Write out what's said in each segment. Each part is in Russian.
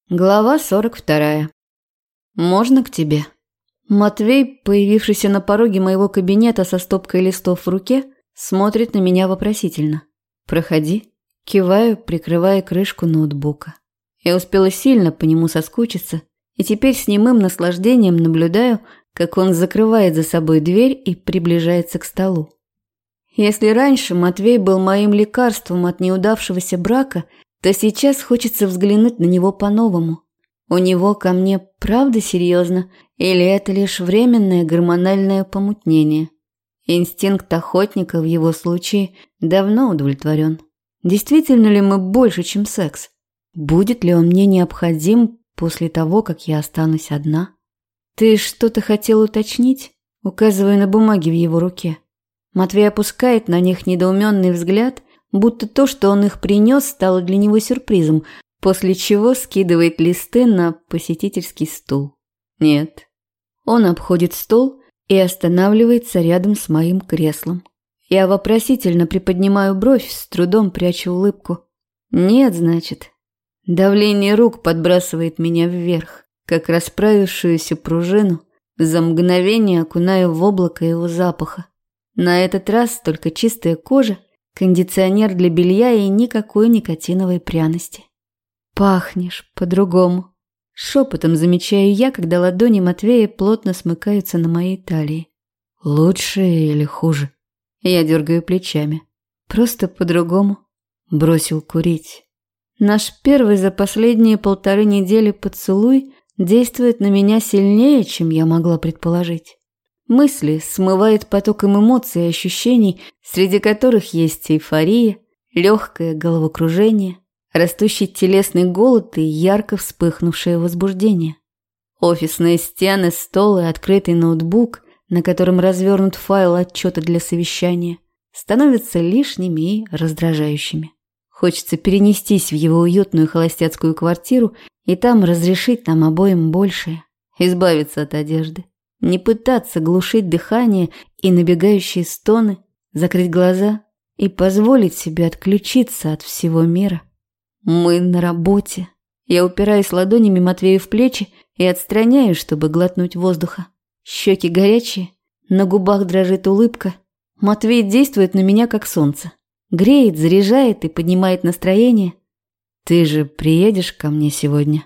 Глава 42. «Можно к тебе?» Матвей, появившийся на пороге моего кабинета со стопкой листов в руке, смотрит на меня вопросительно. «Проходи». Киваю, прикрывая крышку ноутбука. Я успела сильно по нему соскучиться, и теперь с немым наслаждением наблюдаю, как он закрывает за собой дверь и приближается к столу. Если раньше Матвей был моим лекарством от неудавшегося брака, то сейчас хочется взглянуть на него по-новому. У него ко мне правда серьезно, или это лишь временное гормональное помутнение? Инстинкт охотника в его случае давно удовлетворен. Действительно ли мы больше, чем секс? Будет ли он мне необходим после того, как я останусь одна? «Ты что-то хотел уточнить?» Указываю на бумаги в его руке. Матвей опускает на них недоуменный взгляд, будто то, что он их принес, стало для него сюрпризом, после чего скидывает листы на посетительский стул. Нет. Он обходит стол и останавливается рядом с моим креслом. Я вопросительно приподнимаю бровь, с трудом прячу улыбку. Нет, значит. Давление рук подбрасывает меня вверх, как расправившуюся пружину, за мгновение окунаю в облако его запаха. На этот раз только чистая кожа, кондиционер для белья и никакой никотиновой пряности. «Пахнешь по-другому», – шепотом замечаю я, когда ладони Матвея плотно смыкаются на моей талии. «Лучше или хуже?» Я дергаю плечами. «Просто по-другому». Бросил курить. Наш первый за последние 1,5 недели поцелуй действует на меня сильнее, чем я могла предположить. Мысли смывает потоком эмоций и ощущений, среди которых есть эйфория, легкое головокружение, растущий телесный голод и ярко вспыхнувшее возбуждение. Офисные стены, стол и открытый ноутбук, на котором развернут файл отчета для совещания, становятся лишними и раздражающими. Хочется перенестись в его уютную холостяцкую квартиру и там разрешить нам обоим большее, избавиться от одежды. Не пытаться глушить дыхание и набегающие стоны, закрыть глаза и позволить себе отключиться от всего мира. Мы на работе. Я упираюсь ладонями Матвею в плечи и отстраняюсь, чтобы глотнуть воздуха. Щеки горячие, на губах дрожит улыбка. Матвей действует на меня как солнце. Греет, заряжает и поднимает настроение. «Ты же приедешь ко мне сегодня?»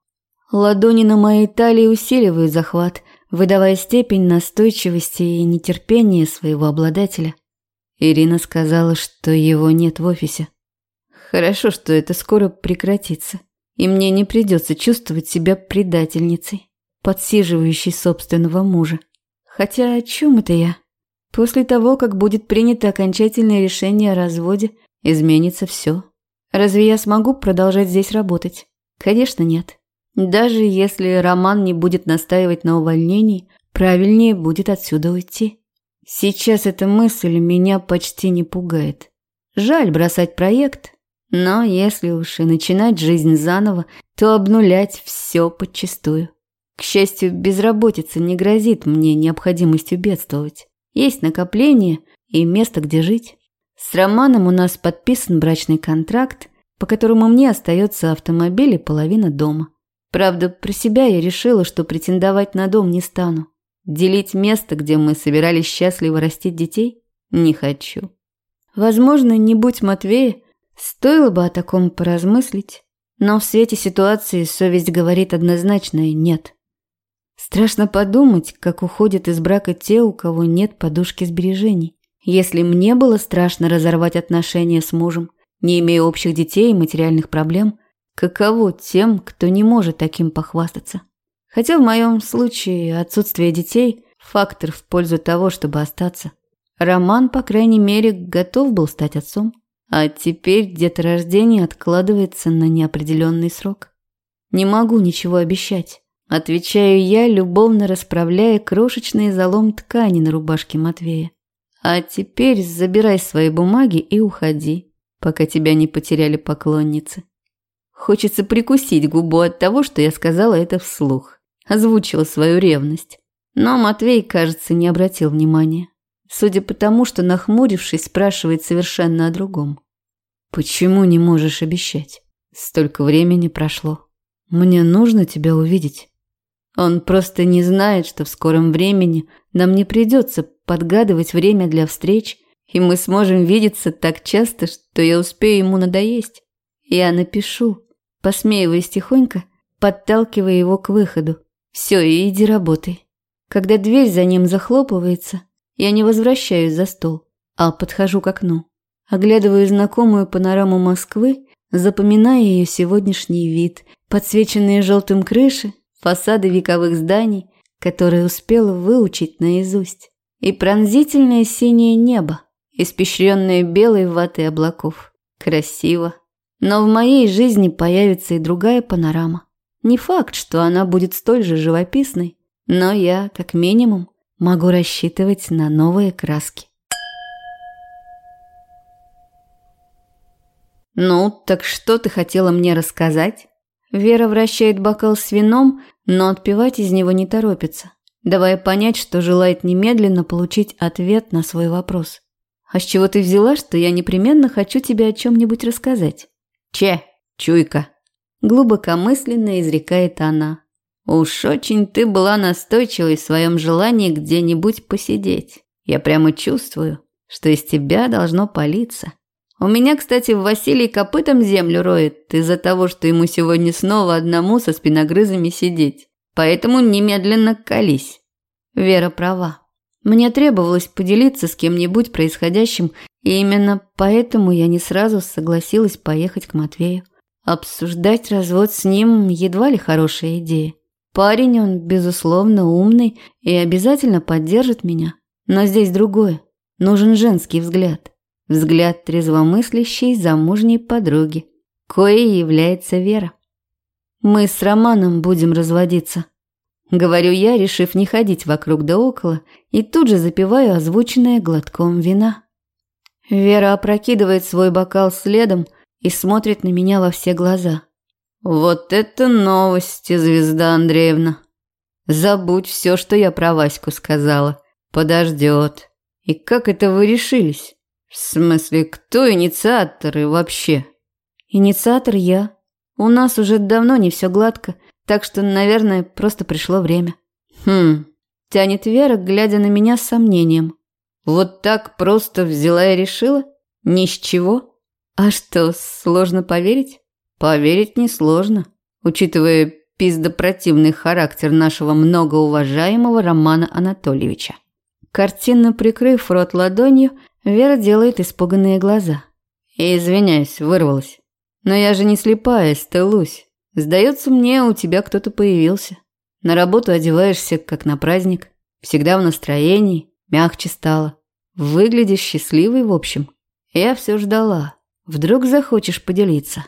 Ладони на моей талии усиливают захват, выдавая степень настойчивости и нетерпения своего обладателя. Ирина сказала, что его нет в офисе. Хорошо, что это скоро прекратится, и мне не придется чувствовать себя предательницей, подсиживающей собственного мужа. Хотя о чем это я? После того, как будет принято окончательное решение о разводе, изменится все. Разве я смогу продолжать здесь работать? Конечно, нет. Даже если Роман не будет настаивать на увольнении, правильнее будет отсюда уйти. Сейчас эта мысль меня почти не пугает. Жаль бросать проект, но если уж и начинать жизнь заново, то обнулять все подчистую. К счастью, безработица не грозит мне необходимостью бедствовать. Есть накопление и место, где жить. С Романом у нас подписан брачный контракт, по которому мне остается автомобиль и половина дома. Правда, про себя я решила, что претендовать на дом не стану. Делить место, где мы собирались счастливо растить детей, не хочу. Возможно, не будь Матвея, стоило бы о таком поразмыслить, но в свете ситуации совесть говорит однозначное «нет». Страшно подумать, как уходят из брака те, у кого нет подушки сбережений. Если мне было страшно разорвать отношения с мужем, не имея общих детей и материальных проблем, каково тем, кто не может таким похвастаться? Хотя в моем случае отсутствие детей – фактор в пользу того, чтобы остаться. Роман, по крайней мере, готов был стать отцом, а теперь деторождение откладывается на неопределенный срок. Не могу ничего обещать. Отвечаю я, любовно расправляя крошечный залом ткани на рубашке Матвея. А теперь забирай свои бумаги и уходи, пока тебя не потеряли поклонницы. Хочется прикусить губу от того, что я сказала это вслух. Озвучила свою ревность. Но Матвей, кажется, не обратил внимания. Судя по тому, что, нахмурившись, спрашивает совершенно о другом. «Почему не можешь обещать? Столько времени прошло». Мне нужно тебя увидеть. Он просто не знает, что в скором времени нам не придется подгадывать время для встреч, и мы сможем видеться так часто, что я успею ему надоесть. Я напишу, посмеиваясь тихонько, подталкивая его к выходу. Все, иди работай. Когда дверь за ним захлопывается, я не возвращаюсь за стол, а подхожу к окну. Оглядываю знакомую панораму Москвы, запоминая ее сегодняшний вид, подсвеченные желтым крыши, фасады вековых зданий, которые успела выучить наизусть, и пронзительное синее небо, испещренное белой ватой облаков. Красиво. Но в моей жизни появится и другая панорама. Не факт, что она будет столь же живописной, но я, как минимум, могу рассчитывать на новые краски. «Ну, так что ты хотела мне рассказать?» Вера вращает бокал с вином, но отпивать из него не торопится, давая понять, что желает немедленно получить ответ на свой вопрос. «А с чего ты взяла, что я непременно хочу тебе о чем-нибудь рассказать?» Чуйка», – глубокомысленно изрекает она. «Уж очень ты была настойчивой в своем желании где-нибудь посидеть. Я прямо чувствую, что из тебя должно палиться. У меня, кстати, Василий копытом землю роет из-за того, что ему сегодня снова одному со спиногрызами сидеть. Поэтому немедленно колись». Вера права. Мне требовалось поделиться с кем-нибудь происходящим, и именно поэтому я не сразу согласилась поехать к Матвею. Обсуждать развод с ним едва ли хорошая идея. Парень он, безусловно, умный и обязательно поддержит меня. Но здесь другое. Нужен женский взгляд. Взгляд трезвомыслящей замужней подруги, коей является Вера. «Мы с Романом будем разводиться», — говорю я, решив не ходить вокруг да около, и тут же запиваю озвученное глотком вина. Вера опрокидывает свой бокал следом и смотрит на меня во все глаза. «Вот это новости, Звезда Андреевна! Забудь все, что я про Ваську сказала. Подождет. И как это вы решились? В смысле, кто инициатор и вообще?» «Инициатор я. У нас уже давно не все гладко, так что, наверное, просто пришло время». Тянет Вера, глядя на меня с сомнением. «Вот так просто взяла и решила? Ни с чего? А что, сложно поверить?» «Поверить несложно, учитывая пиздопротивный характер нашего многоуважаемого Романа Анатольевича». Картинно прикрыв рот ладонью, Вера делает испуганные глаза. «Извиняюсь, вырвалась. Но я же не слепая, Стеллусь. Сдается мне, у тебя кто-то появился. На работу одеваешься, как на праздник. Всегда в настроении, мягче стало. Выглядишь счастливой, в общем. Я все ждала. Вдруг захочешь поделиться».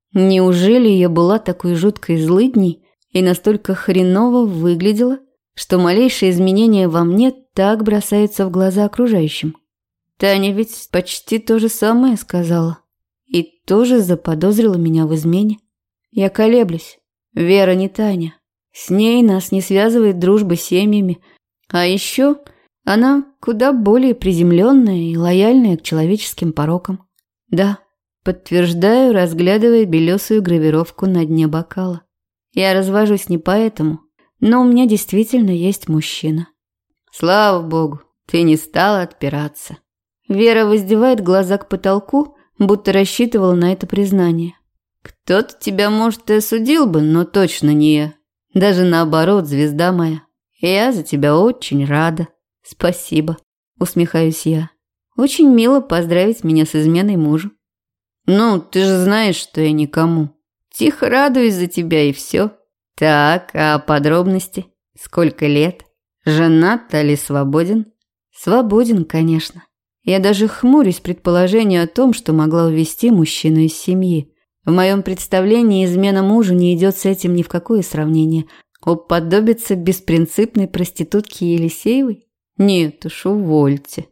Неужели я была такой жуткой злыдней и настолько хреново выглядела, что малейшие изменения во мне так бросаются в глаза окружающим? Таня ведь почти то же самое сказала и тоже заподозрила меня в измене. Я колеблюсь. Вера не Таня. С ней нас не связывает дружба с семьями. А еще она куда более приземленная и лояльная к человеческим порокам. Да, подтверждаю, разглядывая белесую гравировку на дне бокала. Я развожусь не поэтому, но у меня действительно есть мужчина. Слава богу, ты не стала отпираться. Вера воздевает глаза к потолку, будто рассчитывала на это признание. Кто-то тебя, может, и осудил бы, но точно не я. Даже наоборот, звезда моя. Я за тебя очень рада. Спасибо, усмехаюсь я. Очень мило поздравить меня с изменой мужу. Ну, ты же знаешь, что я никому. Тихо радуюсь за тебя и все. Так, а подробности? Сколько лет? Женат или свободен? Свободен, конечно. Я даже хмурюсь предположению о том, что могла увести мужчину из семьи. В моем представлении измена мужу не идет с этим ни в какое сравнение. Уподобиться беспринципной проститутке Елисеевой? Нет уж, увольте.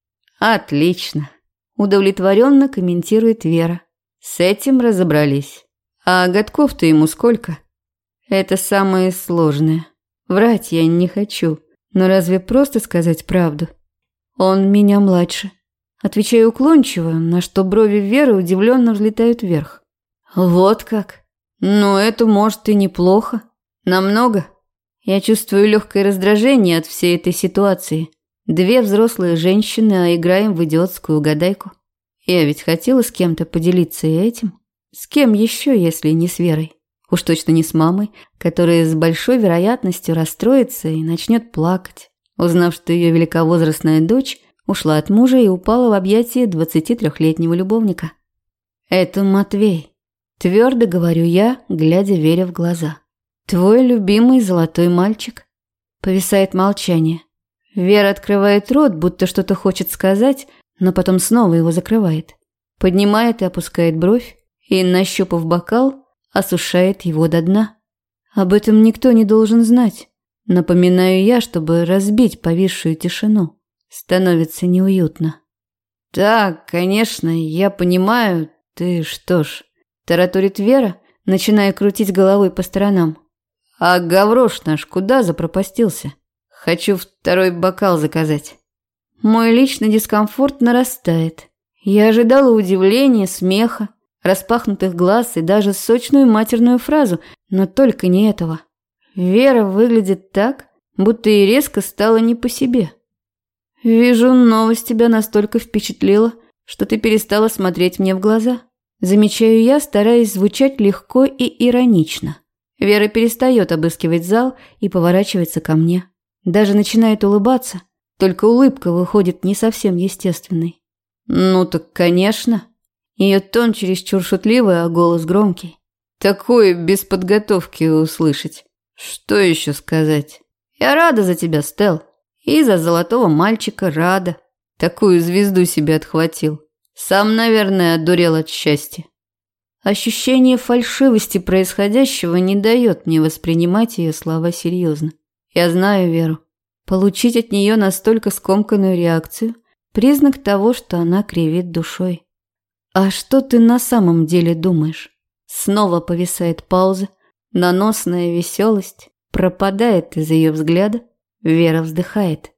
Отлично. Удовлетворенно комментирует Вера. С этим разобрались. А годков-то ему сколько? Это самое сложное. Врать я не хочу. Но разве просто сказать правду? Он меня младше. Отвечаю уклончиво, на что брови Веры удивленно взлетают вверх. Вот как? Ну, это может и неплохо. Намного. Я чувствую легкое раздражение от всей этой ситуации. Две взрослые женщины, а играем в идиотскую угадайку. Я ведь хотела с кем-то поделиться и этим. С кем еще, если не с Верой? Уж точно не с мамой, которая с большой вероятностью расстроится и начнет плакать, узнав, что ее великовозрастная дочь ушла от мужа и упала в объятия 23-летнего любовника. Это Матвей. Твердо говорю я, глядя Вере в глаза. Твой любимый золотой мальчик. Повисает молчание. Вера открывает рот, будто что-то хочет сказать, но потом снова его закрывает. Поднимает и опускает бровь, и, нащупав бокал, осушает его до дна. Об этом никто не должен знать. Напоминаю я, чтобы разбить повисшую тишину. Становится неуютно. «Да, конечно, я понимаю. Ты что ж...» – тараторит Вера, начиная крутить головой по сторонам. «А гаврош наш куда запропастился? Хочу второй бокал заказать». Мой личный дискомфорт нарастает. Я ожидала удивления, смеха, распахнутых глаз и даже сочную матерную фразу, но только не этого. Вера выглядит так, будто и резко стало не по себе. «Вижу, новость тебя настолько впечатлила, что ты перестала смотреть мне в глаза». Замечаю я, стараясь звучать легко и иронично. Вера перестает обыскивать зал и поворачивается ко мне. Даже начинает улыбаться, только улыбка выходит не совсем естественной. «Ну так, конечно». Ее тон чересчур шутливый, а голос громкий. Такое без подготовки услышать. Что еще сказать? Я рада за тебя, Стелл. И за золотого мальчика рада. Такую звезду себе отхватил. Сам, наверное, одурел от счастья. Ощущение фальшивости происходящего не дает мне воспринимать ее слова серьезно. Я знаю Веру. Получить от нее настолько скомканную реакцию – признак того, что она кривит душой. «А что ты на самом деле думаешь?» Снова повисает пауза, наносная веселость пропадает из ее взгляда, Вера вздыхает.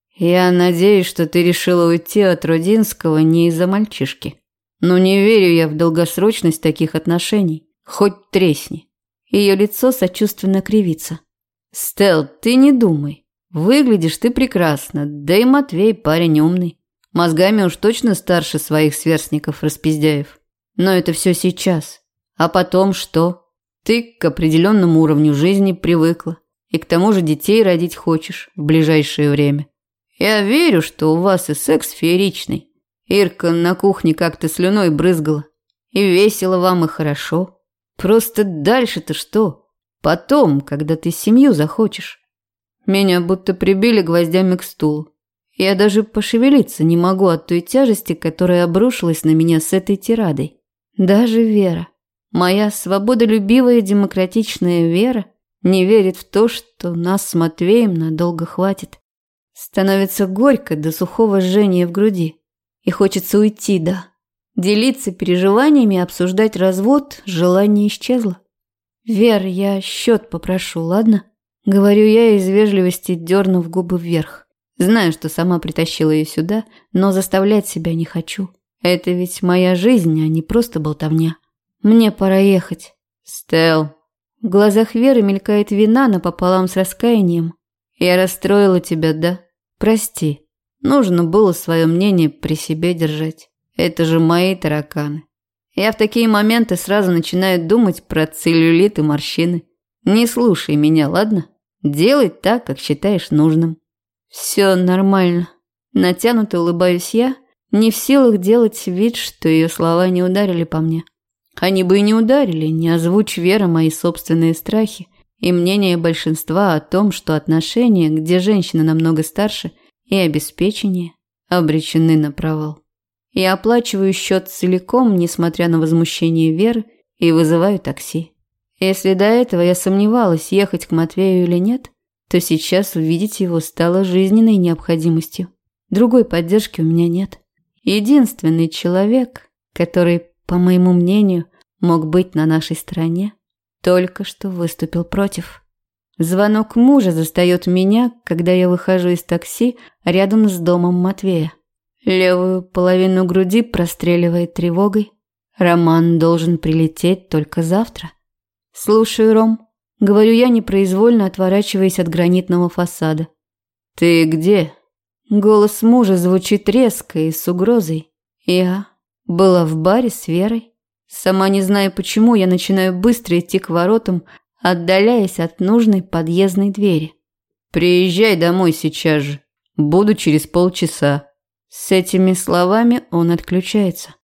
«Я надеюсь, что ты решила уйти от Рудинского не из-за мальчишки. Но не верю я в долгосрочность таких отношений, хоть тресни». Ее лицо сочувственно кривится. «Стелл, ты не думай. Выглядишь ты прекрасно, да и Матвей парень умный. Мозгами уж точно старше своих сверстников распиздяев. Но это все сейчас. А потом что? Ты к определенному уровню жизни привыкла. И к тому же детей родить хочешь в ближайшее время. Я верю, что у вас и секс фееричный. Ирка на кухне как-то слюной брызгала. И весело вам, и хорошо. Просто дальше-то что? Потом, когда ты семью захочешь. Меня будто прибили гвоздями к стулу. Я даже пошевелиться не могу от той тяжести, которая обрушилась на меня с этой тирадой. Даже Вера, моя свободолюбивая демократичная Вера, не верит в то, что нас с Матвеем надолго хватит. Становится горько до сухого жжения в груди. И хочется уйти, да. Делиться переживаниями, обсуждать развод, желание исчезло. «Вер, я счет попрошу, ладно?» Говорю я из вежливости, дернув губы вверх. Знаю, что сама притащила ее сюда, но заставлять себя не хочу. Это ведь моя жизнь, а не просто болтовня. Мне пора ехать. Стелл. В глазах Веры мелькает вина напополам с раскаянием. Я расстроила тебя, да? Прости. Нужно было свое мнение при себе держать. Это же мои тараканы. Я в такие моменты сразу начинаю думать про целлюлит и морщины. Не слушай меня, ладно? Делай так, как считаешь нужным. Все нормально. Натянуто улыбаюсь я, не в силах делать вид, что ее слова не ударили по мне. Они бы и не ударили, не озвучь Вера мои собственные страхи и мнение большинства о том, что отношения, где женщина намного старше, и обеспечение обречены на провал. Я оплачиваю счет целиком, несмотря на возмущение Веры, и вызываю такси. Если до этого я сомневалась, ехать к Матвею или нет, то сейчас увидеть его стало жизненной необходимостью. Другой поддержки у меня нет. Единственный человек, который, по моему мнению, мог быть на нашей стороне, только что выступил против. Звонок мужа застает меня, когда я выхожу из такси рядом с домом Матвея. Левую половину груди простреливает тревогой. Роман должен прилететь только завтра. «Слушаю, Ром», – говорю я, непроизвольно отворачиваясь от гранитного фасада. «Ты где?» Голос мужа звучит резко и с угрозой. Я была в баре с Верой. Сама не знаю почему, я начинаю быстро идти к воротам, отдаляясь от нужной подъездной двери. «Приезжай домой сейчас же. Буду через полчаса». С этими словами он отключается.